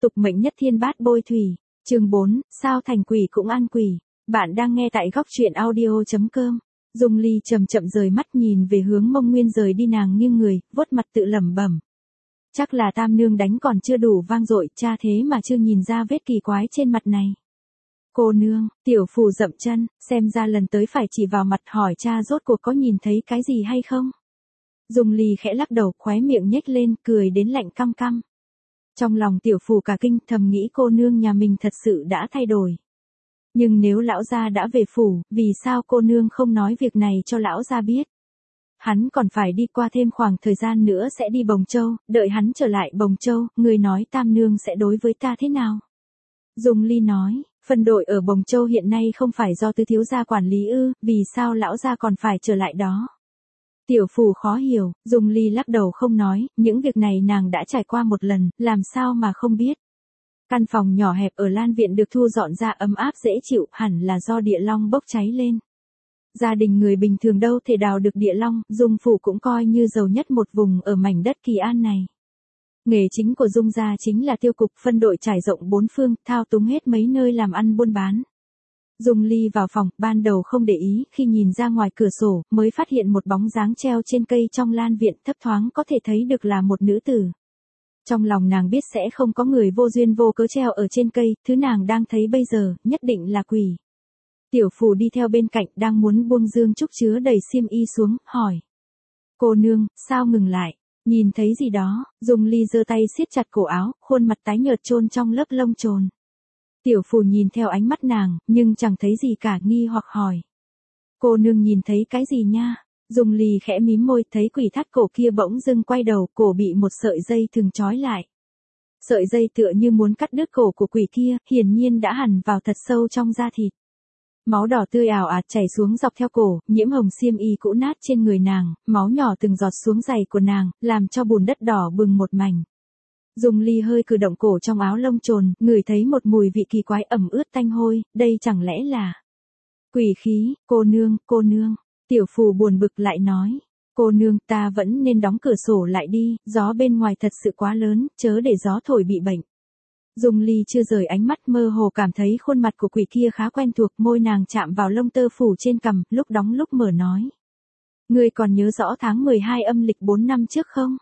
tục mệnh nhất thiên bát bôi thủy. Chương 4, sao thành quỷ cũng ăn quỷ. Bạn đang nghe tại góc truyện audio.com. Dung Ly chậm chậm rời mắt nhìn về hướng Mông Nguyên rời đi, nàng nghiêng người, vuốt mặt tự lẩm bẩm. Chắc là tam nương đánh còn chưa đủ vang dội, cha thế mà chưa nhìn ra vết kỳ quái trên mặt này. Cô nương, tiểu phù dậm chân, xem ra lần tới phải chỉ vào mặt hỏi cha rốt cuộc có nhìn thấy cái gì hay không. Dung Ly khẽ lắc đầu, khóe miệng nhếch lên, cười đến lạnh căm căm. Trong lòng tiểu phù cả kinh, thầm nghĩ cô nương nhà mình thật sự đã thay đổi. Nhưng nếu lão gia đã về phủ, vì sao cô nương không nói việc này cho lão gia biết? Hắn còn phải đi qua thêm khoảng thời gian nữa sẽ đi Bồng Châu, đợi hắn trở lại Bồng Châu, người nói tam nương sẽ đối với ta thế nào? Dung Ly nói, phân đội ở Bồng Châu hiện nay không phải do tứ thiếu gia quản lý ư, vì sao lão gia còn phải trở lại đó? Tiểu phù khó hiểu, Dung Ly lắc đầu không nói, những việc này nàng đã trải qua một lần, làm sao mà không biết. Căn phòng nhỏ hẹp ở Lan Viện được thu dọn ra ấm áp dễ chịu, hẳn là do địa long bốc cháy lên. Gia đình người bình thường đâu thể đào được địa long, Dung phủ cũng coi như giàu nhất một vùng ở mảnh đất Kỳ An này. Nghề chính của Dung gia chính là tiêu cục, phân đội trải rộng bốn phương, thao túng hết mấy nơi làm ăn buôn bán. Dung Ly vào phòng, ban đầu không để ý, khi nhìn ra ngoài cửa sổ, mới phát hiện một bóng dáng treo trên cây trong Lan Viện, thấp thoáng có thể thấy được là một nữ tử. Trong lòng nàng biết sẽ không có người vô duyên vô cớ treo ở trên cây, thứ nàng đang thấy bây giờ, nhất định là quỷ. Tiểu phù đi theo bên cạnh, đang muốn buông dương trúc chứa đầy xiêm y xuống, hỏi. Cô nương, sao ngừng lại? Nhìn thấy gì đó? Dung Ly giơ tay siết chặt cổ áo, khuôn mặt tái nhợt chôn trong lớp lông chồn. Tiểu phù nhìn theo ánh mắt nàng, nhưng chẳng thấy gì cả, nghi hoặc hỏi. Cô nương nhìn thấy cái gì nha? Dung Ly khẽ mím môi, thấy quỷ thắt cổ kia bỗng dưng quay đầu, cổ bị một sợi dây thừng trói lại. Sợi dây tựa như muốn cắt đứt cổ của quỷ kia, hiển nhiên đã hằn vào thật sâu trong da thịt. Máu đỏ tươi ảo ạt chảy xuống dọc theo cổ, nhiễm hồng xiêm y cũ nát trên người nàng, máu nhỏ từng giọt xuống giày của nàng, làm cho bùn đất đỏ bừng một mảnh. Dung Ly hơi cử động cổ trong áo lông chồn, ngửi thấy một mùi vị kỳ quái ẩm ướt tanh hôi, đây chẳng lẽ là quỷ khí? Cô nương. Tiểu phù buồn bực lại nói. Cô nương, ta vẫn nên đóng cửa sổ lại đi, gió bên ngoài thật sự quá lớn, chớ để gió thổi bị bệnh. Dung Ly chưa rời ánh mắt, mơ hồ cảm thấy khuôn mặt của quỷ kia khá quen thuộc, môi nàng chạm vào lông tơ phủ trên cằm, lúc đóng lúc mở nói. Ngươi còn nhớ rõ tháng 12 âm lịch 4 năm trước không?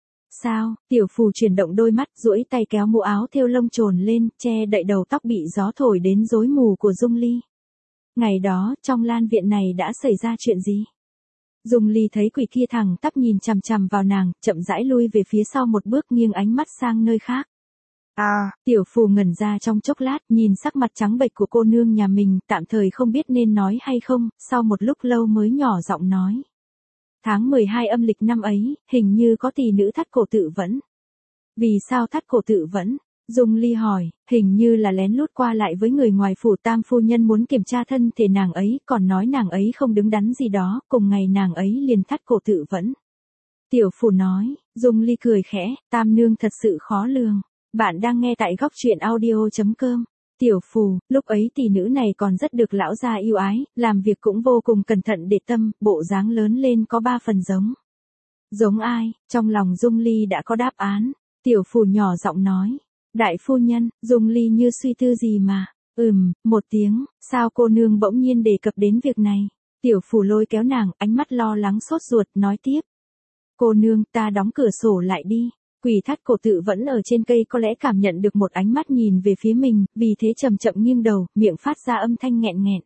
Sao? Tiểu phù chuyển động đôi mắt, duỗi tay kéo mũ áo thêu lông chồn lên, che đậy đầu tóc bị gió thổi đến rối mù của Dung Ly. Ngày đó, trong Lan Viện này đã xảy ra chuyện gì? Dung Ly thấy quỷ kia thẳng tắp nhìn chằm chằm vào nàng, chậm rãi lui về phía sau một bước, nghiêng ánh mắt sang nơi khác. Tiểu phù ngẩn ra trong chốc lát, nhìn sắc mặt trắng bệch của cô nương nhà mình, tạm thời không biết nên nói hay không, sau một lúc lâu mới nhỏ giọng nói. Tháng 12 âm lịch năm ấy, hình như có tỷ nữ thắt cổ tự vẫn. Vì sao thắt cổ tự vẫn? Dung Ly hỏi, hình như là lén lút qua lại với người ngoài phủ, tam phu nhân muốn kiểm tra thân thể nàng ấy, còn nói nàng ấy không đứng đắn gì đó, cùng ngày nàng ấy liền thắt cổ tự vẫn. Tiểu phù nói, Dung Ly cười khẽ, tam nương thật sự khó lường. Bạn đang nghe tại góc truyện audio.com. Tiểu phù, lúc ấy tỷ nữ này còn rất được lão gia yêu ái, làm việc cũng vô cùng cẩn thận để tâm, bộ dáng lớn lên có 3 phần giống. Giống ai? Trong lòng Dung Ly đã có đáp án. Tiểu phù nhỏ giọng nói. Đại phu nhân. Dung Ly như suy tư gì mà. Một tiếng, sao cô nương bỗng nhiên đề cập đến việc này? Tiểu phù lôi kéo nàng, ánh mắt lo lắng sốt ruột, nói tiếp. Cô nương, ta đóng cửa sổ lại đi. Quỷ thắt cổ tự vẫn ở trên cây có lẽ cảm nhận được một ánh mắt nhìn về phía mình, vì thế chậm chậm nghiêng đầu, miệng phát ra âm thanh nghẹn nghẹn.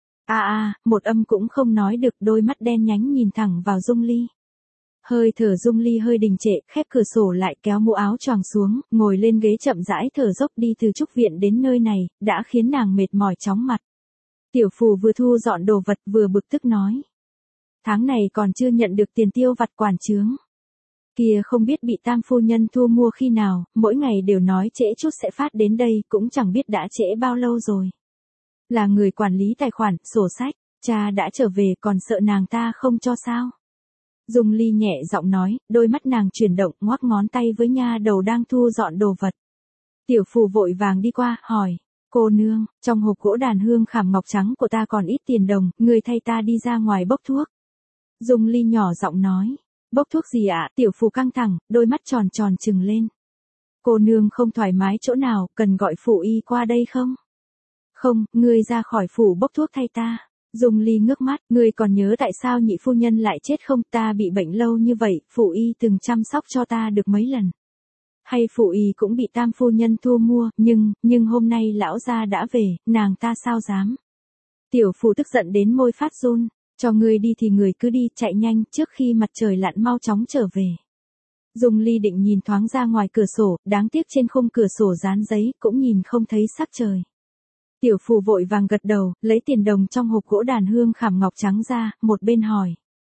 Một âm cũng không nói được, đôi mắt đen nhánh nhìn thẳng vào Dung Ly. Hơi thở Dung Ly hơi đình trệ, khép cửa sổ lại, kéo mũ áo choàng xuống, ngồi lên ghế chậm rãi thở dốc, đi từ trúc viện đến nơi này, đã khiến nàng mệt mỏi chóng mặt. Tiểu phù vừa thu dọn đồ vật vừa bực tức nói. Tháng này còn chưa nhận được tiền tiêu vặt quản chướng. Kia không biết bị tam phu nhân thu mua khi nào, mỗi ngày đều nói trễ chút sẽ phát đến đây, cũng chẳng biết đã trễ bao lâu rồi. Là người quản lý tài khoản, sổ sách, cha đã trở về, còn sợ nàng ta không cho sao? Dung Ly nhẹ giọng nói, đôi mắt nàng chuyển động, ngoắc ngón tay với nha đầu đang thu dọn đồ vật. Tiểu phù vội vàng đi qua, hỏi, cô nương, trong hộp gỗ đàn hương khảm ngọc trắng của ta còn ít tiền đồng, người thay ta đi ra ngoài bốc thuốc. Dung Ly nhỏ giọng nói. Bốc thuốc gì ạ? Tiểu phù căng thẳng, đôi mắt tròn tròn trừng lên. Cô nương không thoải mái chỗ nào, cần gọi phụ y qua đây không? Không, ngươi ra khỏi phủ bốc thuốc thay ta. Dung Ly ngước mắt, ngươi còn nhớ tại sao nhị phu nhân lại chết không? Ta bị bệnh lâu như vậy, phụ y từng chăm sóc cho ta được mấy lần. Hay phụ y cũng bị tam phu nhân thu mua, nhưng hôm nay lão gia đã về, nàng ta sao dám? Tiểu phụ tức giận đến môi phát run, cho ngươi đi thì người cứ đi, chạy nhanh, trước khi mặt trời lặn mau chóng trở về. Dung Ly định nhìn thoáng ra ngoài cửa sổ, đáng tiếc trên khung cửa sổ dán giấy, cũng nhìn không thấy sắc trời. Tiểu phù vội vàng gật đầu, lấy tiền đồng trong hộp gỗ đàn hương khảm ngọc trắng ra, một bên hỏi.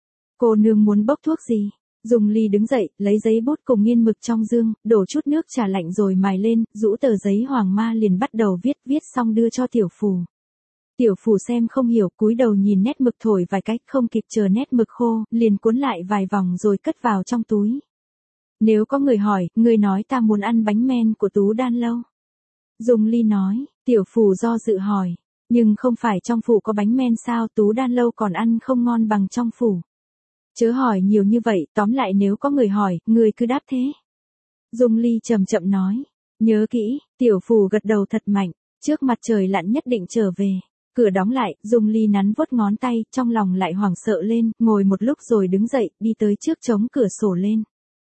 Cô nương muốn bốc thuốc gì? Dung Ly đứng dậy, lấy giấy bút cùng nghiên mực trong dương, đổ chút nước trà lạnh rồi mài lên, rũ tờ giấy hoàng ma liền bắt đầu viết xong đưa cho tiểu phù. Tiểu phù xem không hiểu, cúi đầu nhìn nét mực thổi vài cách, không kịp chờ nét mực khô, liền cuốn lại vài vòng rồi cất vào trong túi. Nếu có người hỏi, người nói ta muốn ăn bánh men của Tú Đan Lâu. Dung Ly nói, tiểu phù do dự hỏi, nhưng không phải trong phủ có bánh men sao? Tú Đan Lâu còn ăn không ngon bằng trong phủ. Chớ hỏi nhiều như vậy, tóm lại nếu có người hỏi, người cứ đáp thế. Dung Ly chậm chậm nói, nhớ kỹ. Tiểu phù gật đầu thật mạnh, trước mặt trời lặn nhất định trở về. Cửa đóng lại, Dung Ly nắn vuốt ngón tay, trong lòng lại hoảng sợ lên, ngồi một lúc rồi đứng dậy, đi tới trước chống cửa sổ lên.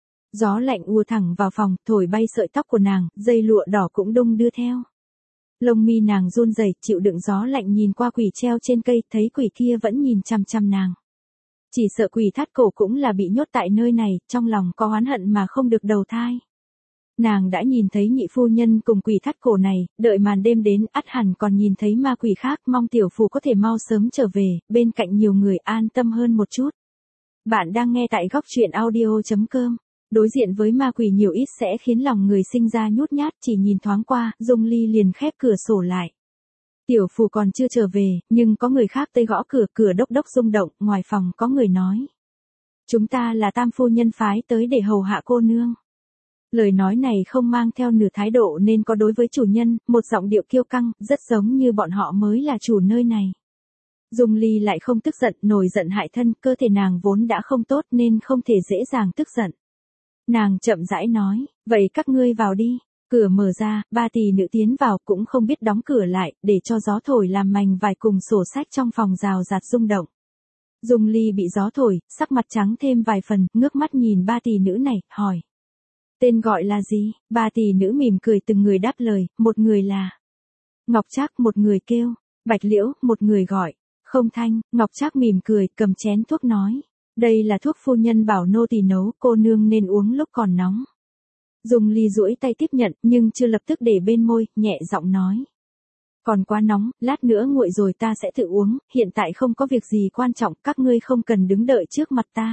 Gió lạnh ùa thẳng vào phòng, thổi bay sợi tóc của nàng, dây lụa đỏ cũng đung đưa theo. Lông mi nàng run rẩy, chịu đựng gió lạnh nhìn qua quỷ treo trên cây, thấy quỷ kia vẫn nhìn chằm chằm nàng. Chỉ sợ quỷ thắt cổ cũng là bị nhốt tại nơi này, trong lòng có oán hận mà không được đầu thai. Nàng đã nhìn thấy nhị phu nhân cùng quỷ thắt cổ này, đợi màn đêm đến, ắt hẳn còn nhìn thấy ma quỷ khác, mong tiểu phù có thể mau sớm trở về, bên cạnh nhiều người an tâm hơn một chút. Bạn đang nghe tại góc truyện audio.com. Đối diện với ma quỷ nhiều ít sẽ khiến lòng người sinh ra nhút nhát, chỉ nhìn thoáng qua, Dung Ly liền khép cửa sổ lại. Tiểu phù còn chưa trở về, nhưng có người khác tới gõ cửa, cửa đốc đốc rung động, ngoài phòng có người nói. Chúng ta là tam phu nhân phái tới để hầu hạ cô nương. Lời nói này không mang theo nửa thái độ nên có đối với chủ nhân, một giọng điệu kiêu căng, rất giống như bọn họ mới là chủ nơi này. Dung Ly lại không tức giận, nổi giận hại thân, cơ thể nàng vốn đã không tốt nên không thể dễ dàng tức giận. Nàng chậm rãi nói, vậy các ngươi vào đi. Cửa mở ra, ba tỳ nữ tiến vào cũng không biết đóng cửa lại, để cho gió thổi làm mảnh vải cùng sổ sách trong phòng rào rạt rung động. Dung Ly bị gió thổi, sắc mặt trắng thêm vài phần, ngước mắt nhìn ba tỳ nữ này, hỏi. Tên gọi là gì? Ba tỳ nữ mỉm cười từng người đáp lời, một người là Ngọc Trác, một người kêu Bạch Liễu, một người gọi Không Thanh. Ngọc Trác mỉm cười, cầm chén thuốc nói. Đây là thuốc phu nhân bảo nô tỳ nấu, cô nương nên uống lúc còn nóng. Dung Ly duỗi tay tiếp nhận, nhưng chưa lập tức để bên môi, nhẹ giọng nói. Còn quá nóng, lát nữa nguội rồi ta sẽ tự uống, hiện tại không có việc gì quan trọng, các ngươi không cần đứng đợi trước mặt ta.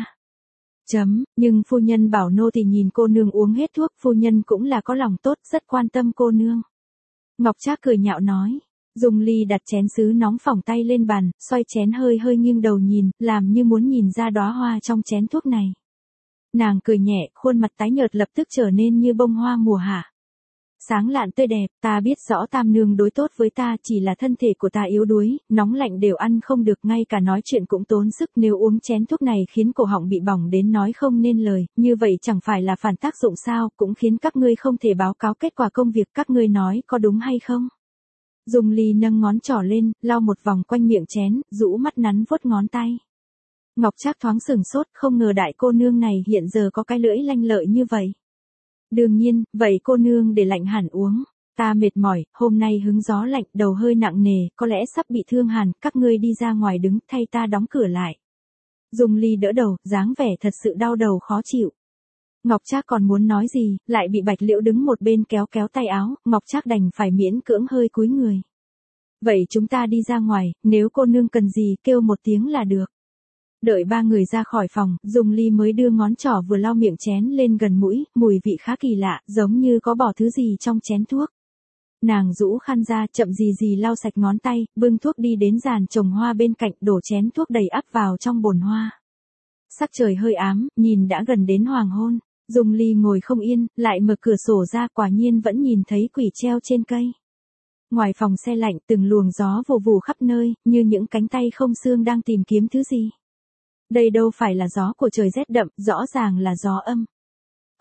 Nhưng phu nhân bảo nô tỳ nhìn cô nương uống hết thuốc, phu nhân cũng là có lòng tốt, rất quan tâm cô nương. Ngọc Trác cười nhạo nói. Dung Ly đặt chén sứ nóng phỏng tay lên bàn, xoay chén hơi hơi nghiêng đầu nhìn, làm như muốn nhìn ra đóa hoa trong chén thuốc này. Nàng cười nhẹ, khuôn mặt tái nhợt lập tức trở nên như bông hoa mùa hạ. Sáng lạn tươi đẹp, ta biết rõ tam nương đối tốt với ta, chỉ là thân thể của ta yếu đuối, nóng lạnh đều ăn không được, ngay cả nói chuyện cũng tốn sức, nếu uống chén thuốc này khiến cổ họng bị bỏng đến nói không nên lời, như vậy chẳng phải là phản tác dụng sao, cũng khiến các ngươi không thể báo cáo kết quả công việc, các ngươi nói có đúng hay không? Dung Ly nâng ngón trỏ lên, lau một vòng quanh miệng chén, rũ mắt nắn vuốt ngón tay. Ngọc Trác thoáng sửng sốt, không ngờ đại cô nương này hiện giờ có cái lưỡi lanh lợi như vậy. Đương nhiên, vậy cô nương để lạnh hẳn uống. Ta mệt mỏi, hôm nay hứng gió lạnh, đầu hơi nặng nề, có lẽ sắp bị thương hàn, các ngươi đi ra ngoài đứng, thay ta đóng cửa lại. Dung Ly đỡ đầu, dáng vẻ thật sự đau đầu khó chịu. Ngọc Trác còn muốn nói gì, lại bị Bạch Liễu đứng một bên kéo kéo tay áo, Ngọc Trác đành phải miễn cưỡng hơi cúi người. Vậy chúng ta đi ra ngoài, nếu cô nương cần gì kêu một tiếng là được. Đợi ba người ra khỏi phòng, Dung Ly mới đưa ngón trỏ vừa lau miệng chén lên gần mũi, mùi vị khá kỳ lạ, giống như có bỏ thứ gì trong chén thuốc. Nàng rũ khăn ra, chậm gì lau sạch ngón tay, bưng thuốc đi đến giàn trồng hoa bên cạnh, đổ chén thuốc đầy ắp vào trong bồn hoa. Sắc trời hơi ám, nhìn đã gần đến hoàng hôn. Dung Ly ngồi không yên, lại mở cửa sổ ra, quả nhiên vẫn nhìn thấy quỷ treo trên cây. Ngoài phòng se lạnh, từng luồng gió vù vù khắp nơi, như những cánh tay không xương đang tìm kiếm thứ gì. Đây đâu phải là gió của trời rét đậm, rõ ràng là gió âm.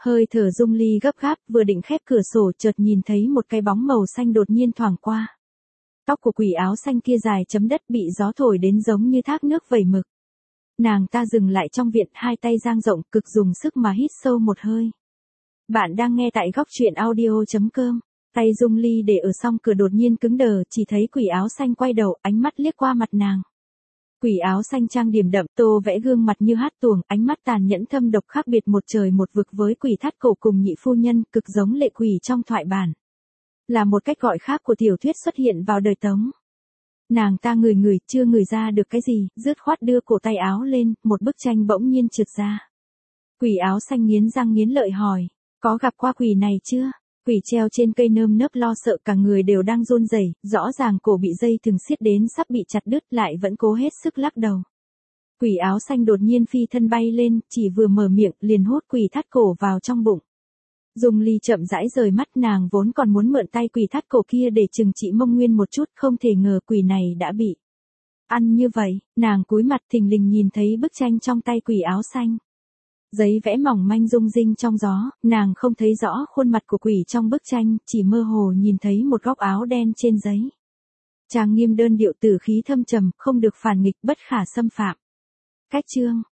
Hơi thở Dung Ly gấp gáp, vừa định khép cửa sổ chợt nhìn thấy một cái bóng màu xanh đột nhiên thoảng qua. Tóc của quỷ áo xanh kia dài chấm đất bị gió thổi đến giống như thác nước vẩy mực. Nàng ta dừng lại trong viện, hai tay dang rộng, cực dùng sức mà hít sâu một hơi. Bạn đang nghe tại góc truyện audio.com. Tay Dung Ly để ở song cửa đột nhiên cứng đờ, chỉ thấy quỷ áo xanh quay đầu, ánh mắt liếc qua mặt nàng. Quỷ áo xanh trang điểm đậm, tô vẽ gương mặt như hát tuồng, ánh mắt tàn nhẫn thâm độc khác biệt một trời một vực với quỷ thắt cổ cùng nhị phu nhân, cực giống lệ quỷ trong thoại bản. Là một cách gọi khác của tiểu thuyết xuất hiện vào đời Tống. Nàng ta ngửi chưa ngửi ra được cái gì, dứt khoát đưa cổ tay áo lên, một bức tranh bỗng nhiên trượt ra. Quỷ áo xanh nghiến răng nghiến lợi hỏi, có gặp qua quỷ này chưa? Quỷ treo trên cây nơm nớp lo sợ, cả người đều đang run rẩy, rõ ràng cổ bị dây thừng siết đến sắp bị chặt đứt, lại vẫn cố hết sức lắc đầu. Quỷ áo xanh đột nhiên phi thân bay lên, chỉ vừa mở miệng liền hút quỷ thắt cổ vào trong bụng. Dung Ly chậm rãi rời mắt, nàng vốn còn muốn mượn tay quỷ thắt cổ kia để trừng trị Mông Nguyên một chút, không thể ngờ quỷ này đã bị ăn như vậy. Nàng cúi mặt thình lình nhìn thấy bức tranh trong tay quỷ áo xanh. Giấy vẽ mỏng manh rung rinh trong gió, nàng không thấy rõ khuôn mặt của quỷ trong bức tranh, chỉ mơ hồ nhìn thấy một góc áo đen trên giấy. Trang nghiêm đơn điệu, tử khí thâm trầm, không được phản nghịch, bất khả xâm phạm. Cách chương